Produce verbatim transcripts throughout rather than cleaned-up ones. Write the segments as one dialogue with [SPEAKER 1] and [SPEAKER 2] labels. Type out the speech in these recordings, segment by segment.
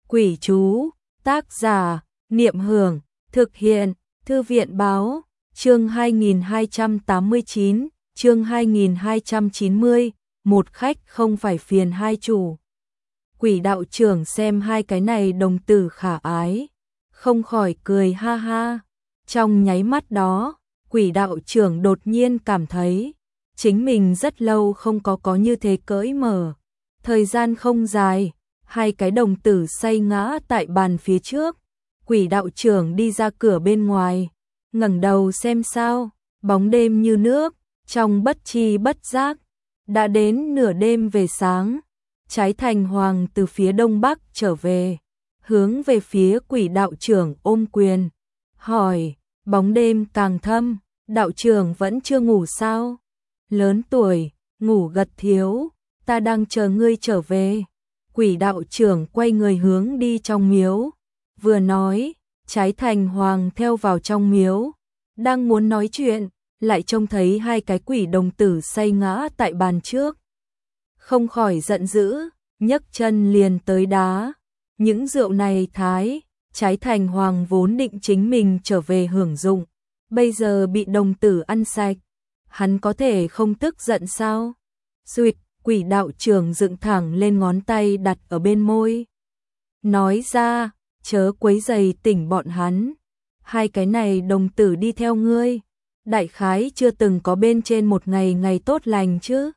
[SPEAKER 1] Quỷ chú, tác giả, Niệm Hưởng, thực hiện, Thư viện báo, chương hai nghìn hai trăm tám mươi chín, chương hai nghìn hai trăm chín mươi, một khách không phải phiền hai chủ. Quỷ đạo trưởng xem hai cái này đồng tử khả ái, không khỏi cười ha ha. Trong nháy mắt đó, quỷ đạo trưởng đột nhiên cảm thấy chính mình rất lâu không có có như thế cởi mở. Thời gian không dài, hai cái đồng tử say ngã tại bàn phía trước. Quỷ đạo trưởng đi ra cửa bên ngoài, ngẩng đầu xem sao, bóng đêm như nước, trong bất chi bất giác, đã đến nửa đêm về sáng. Trái Thành Hoàng từ phía đông bắc trở về, hướng về phía quỷ đạo trưởng ôm quyền, hỏi, bóng đêm càng thâm, đạo trưởng vẫn chưa ngủ sao? Lớn tuổi, ngủ gật thiếu, ta đang chờ ngươi trở về. Quỷ đạo trưởng quay người hướng đi trong miếu, vừa nói, Trái Thành Hoàng theo vào trong miếu, đang muốn nói chuyện, lại trông thấy hai cái quỷ đồng tử say ngã tại bàn trước. Không khỏi giận dữ, nhấc chân liền tới đá. Những rượu này thái, Trái Thành Hoàng vốn định chính mình trở về hưởng dụng, bây giờ bị đồng tử ăn sạch, hắn có thể không tức giận sao? Duyệt, quỷ đạo trưởng dựng thẳng lên ngón tay đặt ở bên môi. Nói ra, chớ quấy giày tỉnh bọn hắn. Hai cái này đồng tử đi theo ngươi, đại khái chưa từng có bên trên một ngày ngày tốt lành chứ.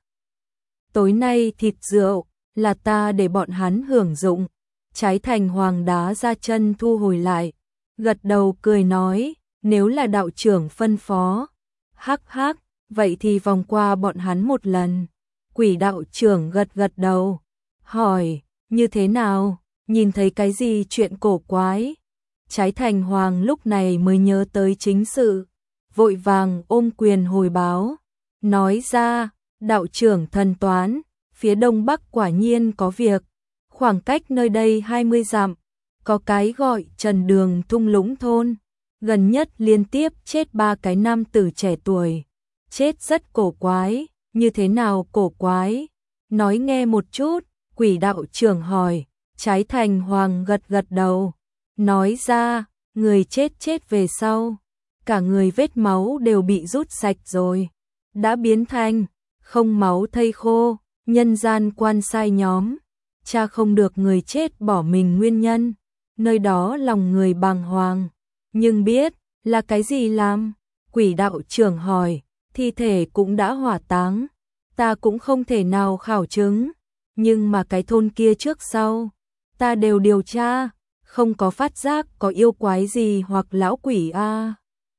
[SPEAKER 1] Tối nay thịt rượu, là ta để bọn hắn hưởng dụng. Trái Thành Hoàng đá ra chân thu hồi lại, gật đầu cười nói, nếu là đạo trưởng phân phó. Hắc hắc, vậy thì vòng qua bọn hắn một lần. Quỷ đạo trưởng gật gật đầu, hỏi, như thế nào, nhìn thấy cái gì chuyện cổ quái? Trái Thành Hoàng lúc này mới nhớ tới chính sự, vội vàng ôm quyền hồi báo, nói ra, đạo trưởng thần toán, phía đông bắc quả nhiên có việc, khoảng cách nơi đây hai mươi dặm, có cái gọi Trần Đường thung lũng thôn, gần nhất liên tiếp chết ba cái nam tử trẻ tuổi, chết rất cổ quái. Như thế nào cổ quái? Nói nghe một chút. Quỷ đạo trưởng hỏi. Trái Thành Hoàng gật gật đầu, nói ra, người chết chết về sau, cả người vết máu đều bị rút sạch rồi, đã biến thành không máu thây khô. Nhân gian quan sai nhóm cha không được người chết bỏ mình nguyên nhân, nơi đó lòng người bàng hoàng, nhưng biết là cái gì làm? Quỷ đạo trưởng hỏi. Thi thể cũng đã hỏa táng, ta cũng không thể nào khảo chứng, nhưng mà cái thôn kia trước sau, ta đều điều tra, không có phát giác có yêu quái gì hoặc lão quỷ a. À.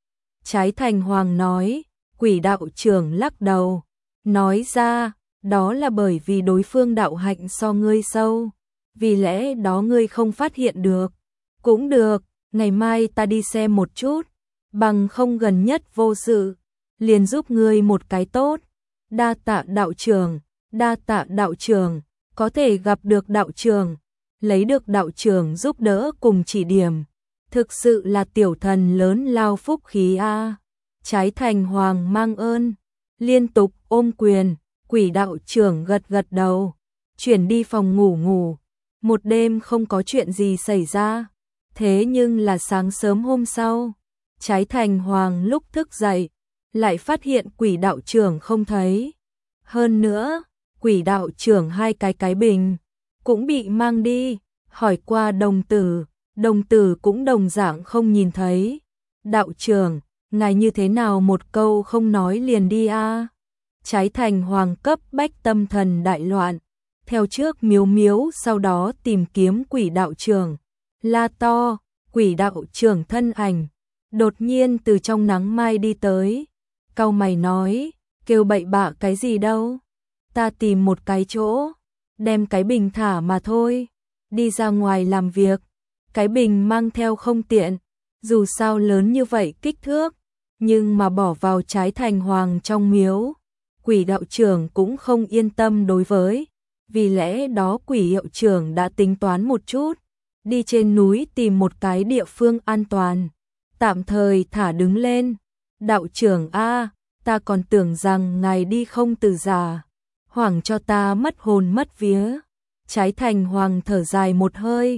[SPEAKER 1] Trái Thành Hoàng nói. Quỷ đạo trưởng lắc đầu, nói ra, đó là bởi vì đối phương đạo hạnh so ngươi sâu, vì lẽ đó ngươi không phát hiện được. Cũng được, ngày mai ta đi xem một chút, bằng không gần nhất vô sự, liền giúp ngươi một cái tốt. Đa tạ đạo trưởng, đa tạ đạo trưởng, có thể gặp được đạo trưởng, lấy được đạo trưởng giúp đỡ cùng chỉ điểm, thực sự là tiểu thần lớn lao phúc khí a. À. Trái Thành Hoàng mang ơn, liên tục ôm quyền. Quỷ đạo trưởng gật gật đầu, chuyển đi phòng ngủ ngủ. Một đêm không có chuyện gì xảy ra, thế nhưng là sáng sớm hôm sau, Trái Thành Hoàng lúc thức dậy, lại phát hiện quỷ đạo trưởng không thấy. Hơn nữa, quỷ đạo trưởng hai cái cái bình cũng bị mang đi, hỏi qua đồng tử, đồng tử cũng đồng dạng không nhìn thấy. Đạo trưởng, ngài như thế nào một câu không nói liền đi a? À? Trái Thành Hoàng cấp bách tâm thần đại loạn, theo trước miếu miếu sau đó tìm kiếm quỷ đạo trưởng, la to, quỷ đạo trưởng thân ảnh, đột nhiên từ trong nắng mai đi tới. Cau mày nói, kêu bậy bạ cái gì đâu, ta tìm một cái chỗ, đem cái bình thả mà thôi, đi ra ngoài làm việc, cái bình mang theo không tiện, dù sao lớn như vậy kích thước, nhưng mà bỏ vào Trái Thành Hoàng trong miếu, quỷ đạo trưởng cũng không yên tâm đối với, vì lẽ đó quỷ hiệu trưởng đã tính toán một chút, đi trên núi tìm một cái địa phương an toàn, tạm thời thả đứng lên. Đạo trưởng a, ta còn tưởng rằng ngài đi không từ già, hoảng cho ta mất hồn mất vía. Trái Thành Hoàng thở dài một hơi,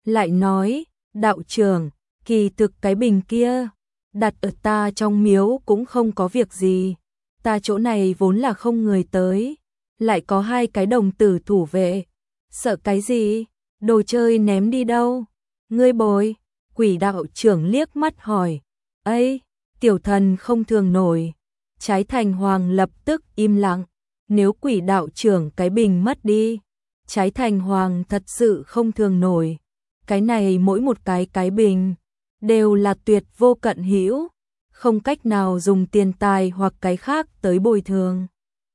[SPEAKER 1] lại nói, đạo trưởng, kỳ thực cái bình kia, đặt ở ta trong miếu cũng không có việc gì, ta chỗ này vốn là không người tới, lại có hai cái đồng tử thủ vệ, sợ cái gì, đồ chơi ném đi đâu, ngươi bồi, quỷ đạo trưởng liếc mắt hỏi, ấy, tiểu thần không thường nổi, Trái Thành Hoàng lập tức im lặng, nếu quỷ đạo trưởng cái bình mất đi, Trái Thành Hoàng thật sự không thường nổi, cái này mỗi một cái cái bình, đều là tuyệt vô cận hữu, không cách nào dùng tiền tài hoặc cái khác tới bồi thường.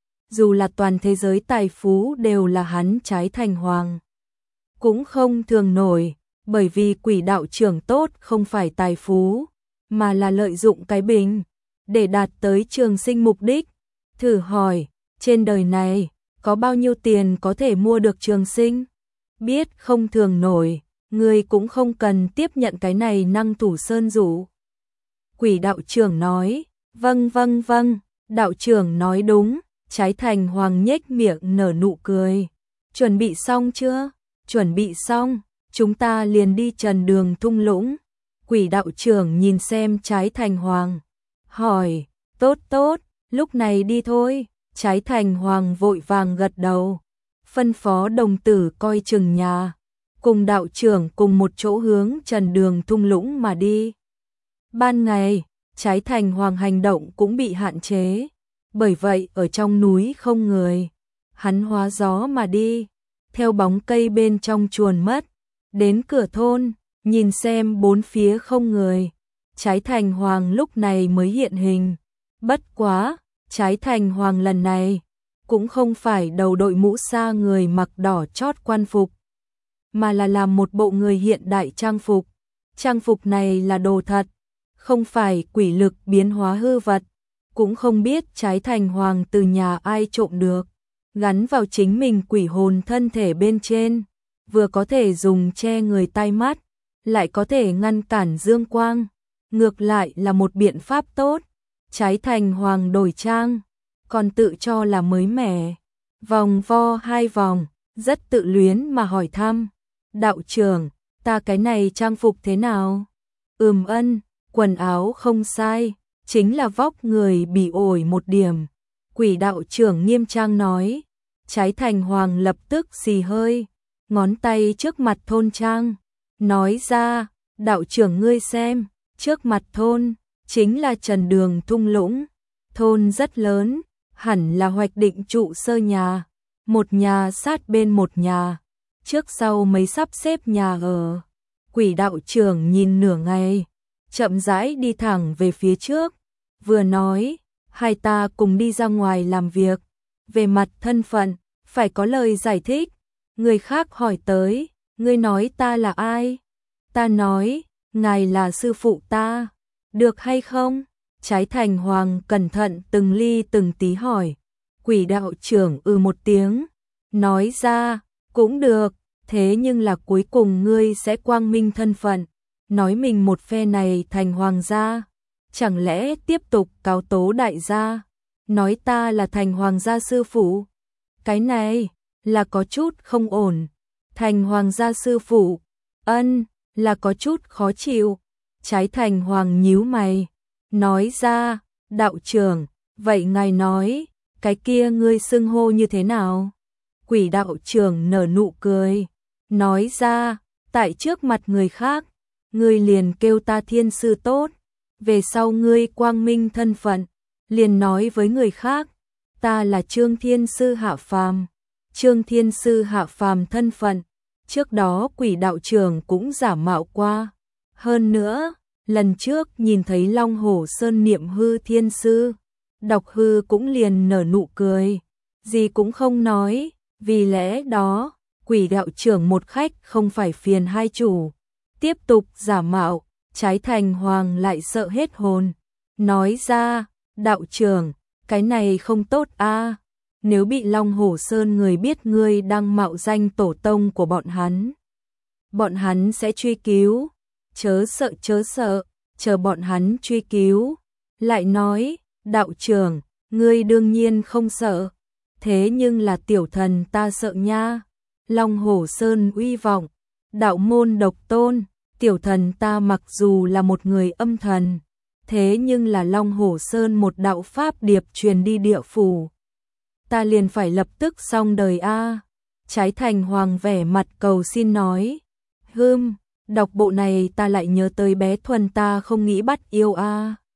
[SPEAKER 1] Dù là toàn thế giới tài phú đều là hắn Trái Thành Hoàng, cũng không thường nổi, bởi vì quỷ đạo trưởng tốt không phải tài phú, mà là lợi dụng cái bình, để đạt tới trường sinh mục đích. Thử hỏi, trên đời này, có bao nhiêu tiền có thể mua được trường sinh? Biết không thường nổi, người cũng không cần tiếp nhận cái này năng thủ sơn dụ. Quỷ đạo trưởng nói, vâng vâng vâng, đạo trưởng nói đúng, Trái Thành Hoàng nhếch miệng nở nụ cười. Chuẩn bị xong chưa? Chuẩn bị xong, chúng ta liền đi trần đường thung lũng. Quỷ đạo trưởng nhìn xem Trái Thành Hoàng, hỏi, tốt tốt, lúc này đi thôi. Trái Thành Hoàng vội vàng gật đầu, phân phó đồng tử coi chừng nhà, cùng đạo trưởng cùng một chỗ hướng trần đường thung lũng mà đi. Ban ngày, Trái Thành Hoàng hành động cũng bị hạn chế, bởi vậy ở trong núi không người, hắn hóa gió mà đi, theo bóng cây bên trong chuồn mất, đến cửa thôn, nhìn xem bốn phía không người, Trái Thành Hoàng lúc này mới hiện hình. Bất quá, Trái Thành Hoàng lần này cũng không phải đầu đội mũ sa người mặc đỏ chót quan phục, mà là làm một bộ người hiện đại trang phục. Trang phục này là đồ thật, không phải quỷ lực biến hóa hư vật, cũng không biết Trái Thành Hoàng từ nhà ai trộm được, gắn vào chính mình quỷ hồn thân thể bên trên, vừa có thể dùng che người tai mắt, lại có thể ngăn cản dương quang, ngược lại là một biện pháp tốt. Trái Thành Hoàng đổi trang, còn tự cho là mới mẻ, vòng vo hai vòng, rất tự luyến mà hỏi thăm, đạo trưởng, ta cái này trang phục thế nào? Ừm ân, quần áo không sai, chính là vóc người bị ổi một điểm. Quỷ đạo trưởng nghiêm trang nói. Trái Thành Hoàng lập tức xì hơi, ngón tay trước mặt thôn trang, nói ra, đạo trưởng ngươi xem, trước mặt thôn, chính là trần đường thung lũng, thôn rất lớn, hẳn là hoạch định trụ sơ nhà, một nhà sát bên một nhà, trước sau mấy sắp xếp nhà ở. Quỷ đạo trưởng nhìn nửa ngày, chậm rãi đi thẳng về phía trước, vừa nói, hai ta cùng đi ra ngoài làm việc, về mặt thân phận, phải có lời giải thích. Người khác hỏi tới, ngươi nói ta là ai? Ta nói, ngài là sư phụ ta, được hay không? Trái Thành Hoàng cẩn thận từng ly từng tí hỏi. Quỷ đạo trưởng ừ một tiếng, nói ra, cũng được, thế nhưng là cuối cùng ngươi sẽ quang minh thân phận, nói mình một phe này thành hoàng gia, chẳng lẽ tiếp tục cáo tố đại gia, nói ta là thành hoàng gia sư phụ? Cái này là có chút không ổn. Thành hoàng gia sư phụ, ân, là có chút khó chịu. Trái Thành Hoàng nhíu mày, nói ra, đạo trưởng, vậy ngài nói, cái kia ngươi xưng hô như thế nào? Quỷ đạo trưởng nở nụ cười, nói ra, tại trước mặt người khác, ngươi liền kêu ta thiên sư tốt, về sau ngươi quang minh thân phận, liền nói với người khác, ta là Trương Thiên Sư hạ phàm. Trương Thiên Sư hạ phàm thân phận, trước đó quỷ đạo trưởng cũng giả mạo qua. Hơn nữa, lần trước nhìn thấy Long Hổ Sơn niệm hư thiên sư, đọc hư cũng liền nở nụ cười, gì cũng không nói, vì lẽ đó, quỷ đạo trưởng một khách không phải phiền hai chủ. Tiếp tục giả mạo, Trái Thành Hoàng lại sợ hết hồn, nói ra, đạo trưởng, cái này không tốt a, nếu bị Long Hổ Sơn người biết ngươi đang mạo danh tổ tông của bọn hắn, bọn hắn sẽ truy cứu, chớ sợ chớ sợ, chờ bọn hắn truy cứu. Lại nói, đạo trưởng, ngươi đương nhiên không sợ, thế nhưng là tiểu thần ta sợ nha. Long Hổ Sơn uy vọng, đạo môn độc tôn, tiểu thần ta mặc dù là một người âm thần, thế nhưng là Long Hổ Sơn một đạo pháp điệp truyền đi địa phủ. Ta liền phải lập tức xong đời a. Trái Thành Hoàng vẻ mặt cầu xin nói, hưm, đọc bộ này ta lại nhớ tới bé Thuần ta không nghĩ bắt yêu a.